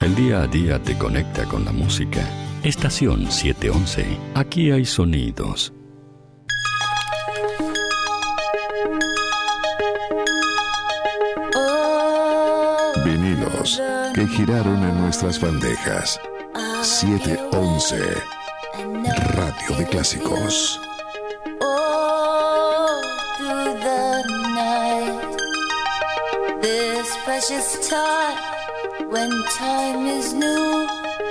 El día a día te conecta con la música. Estación 711. Aquí hay sonidos. Vinilos que giraron en nuestras bandejas. 711. Radio de Clásicos. Through the night, this precious time when time is new.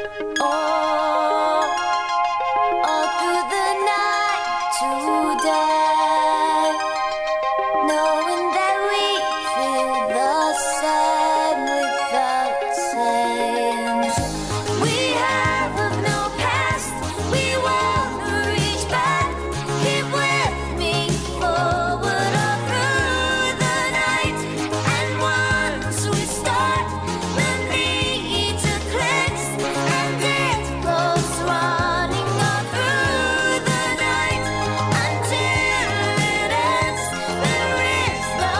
All through the night today, knowing that we feel the same without saying. We have no past, we won't reach back. Keep with me forward all through the night. And once we start, the need to cleanse, and it goes running all through the night until it ends. There is no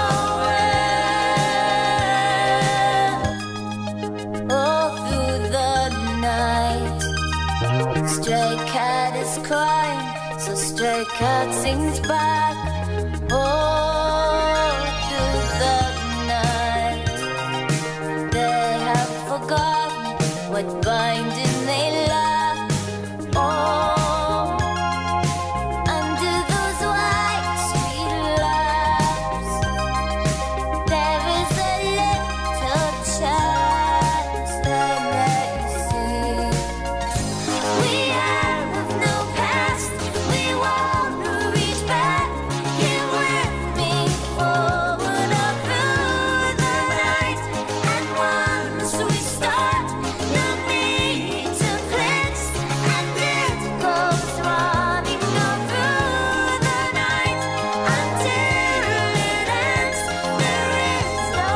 end. All through the night, stray cat is crying, so stray cat sings back. All through the night, they have forgotten what binding they lack. Oh, under those white street lamps, there is a little chance they may see. We have no past, we won't reach back. Here with me forward all through the night. And once we start, no need to cleanse, and it goes running all through the night until it ends. There is no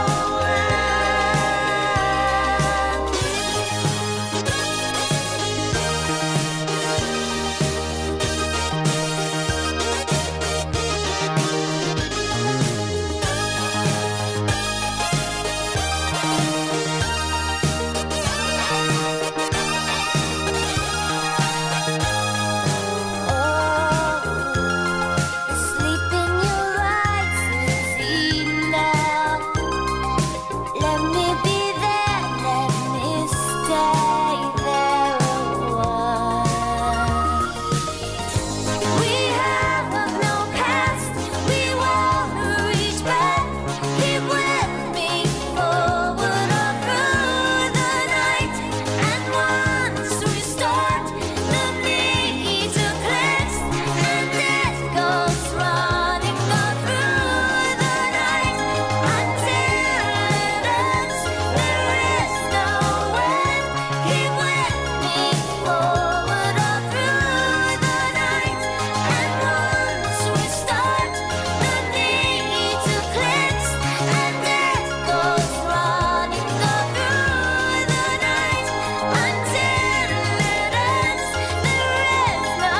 the sleep in your eyes is enough. Let me be there, let me stay there a while. We have no past, we won't reach back. Keep with me forward all through the night. And once we start, the need to cleanse, and it goes running all through the night until it ends. There is no end. Keep with me forward all through the night. And once we start, the need to cleanse, and it goes running all through the night until it ends. There is no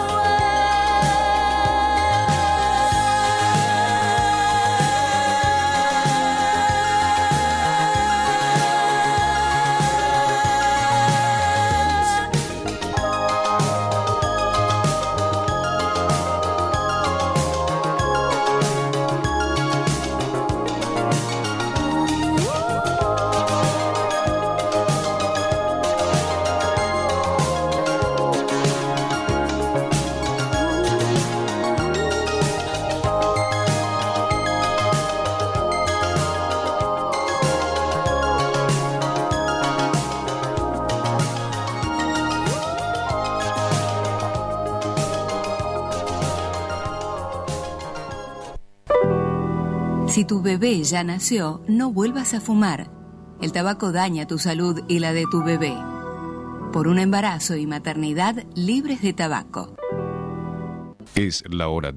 Si tu bebé ya nació, no vuelvas a fumar. El tabaco daña tu salud y la de tu bebé. Por un embarazo y maternidad libres de tabaco. Es la hora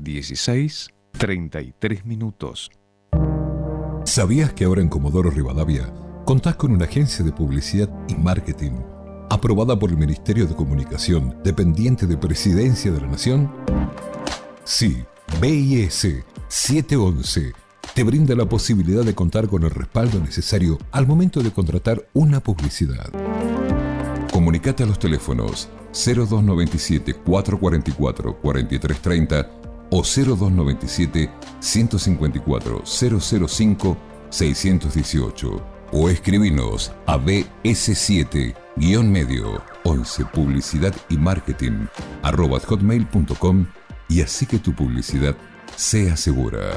16:33. ¿Sabías que ahora en Comodoro Rivadavia contás con una agencia de publicidad y marketing aprobada por el Ministerio de Comunicación, dependiente de Presidencia de la Nación? Sí, BIS 711, te brinda la posibilidad de contar con el respaldo necesario al momento de contratar una publicidad. Comunicate a los teléfonos 0297 444 4330 o 0297 154 005 618 o escribinos a bs7-medio 11 publicidad y marketing @hotmail.com y así que tu publicidad sea segura.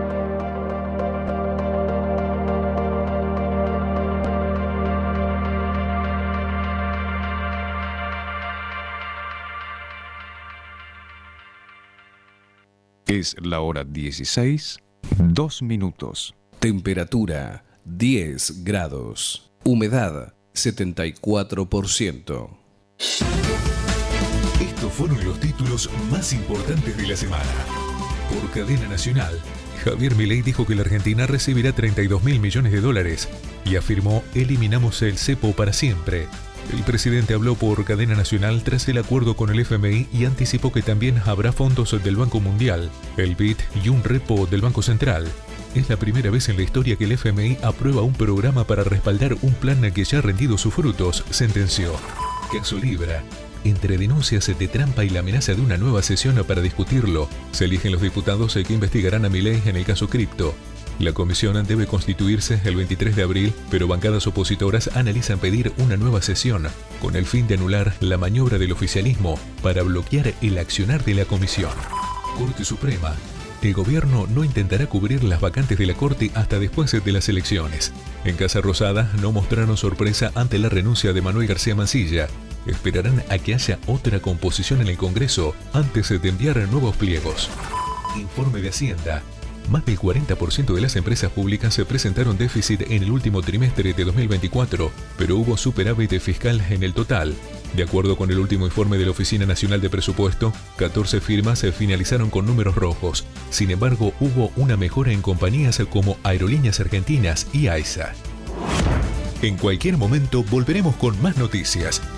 Es la hora 16, 2 minutos. Temperatura 10 grados. Humedad 74%. Estos fueron los títulos más importantes de la semana. Por cadena nacional, Javier Milei dijo que la Argentina recibirá 32.000 millones de dólares y afirmó: eliminamos el cepo para siempre. El presidente habló por cadena nacional tras el acuerdo con el FMI y anticipó que también habrá fondos del Banco Mundial, el BID y un repo del Banco Central. Es la primera vez en la historia que el FMI aprueba un programa para respaldar un plan que ya ha rendido sus frutos, sentenció. Caso Libra. Entre denuncias de trampa y la amenaza de una nueva sesión para discutirlo, se eligen los diputados que investigarán a Milei en el caso Cripto. La comisión debe constituirse el 23 de abril, pero bancadas opositoras analizan pedir una nueva sesión, con el fin de anular la maniobra del oficialismo para bloquear el accionar de la comisión. Corte Suprema. El gobierno no intentará cubrir las vacantes de la Corte hasta después de las elecciones. En Casa Rosada no mostraron sorpresa ante la renuncia de Manuel García Mansilla. Esperarán a que haya otra composición en el Congreso antes de enviar nuevos pliegos. Informe de Hacienda. Más del 40% de las empresas públicas se presentaron déficit en el último trimestre de 2024, pero hubo superávit fiscal en el total. De acuerdo con el último informe de la Oficina Nacional de Presupuesto, 14 firmas se finalizaron con números rojos. Sin embargo, hubo una mejora en compañías como Aerolíneas Argentinas y AISA. En cualquier momento volveremos con más noticias.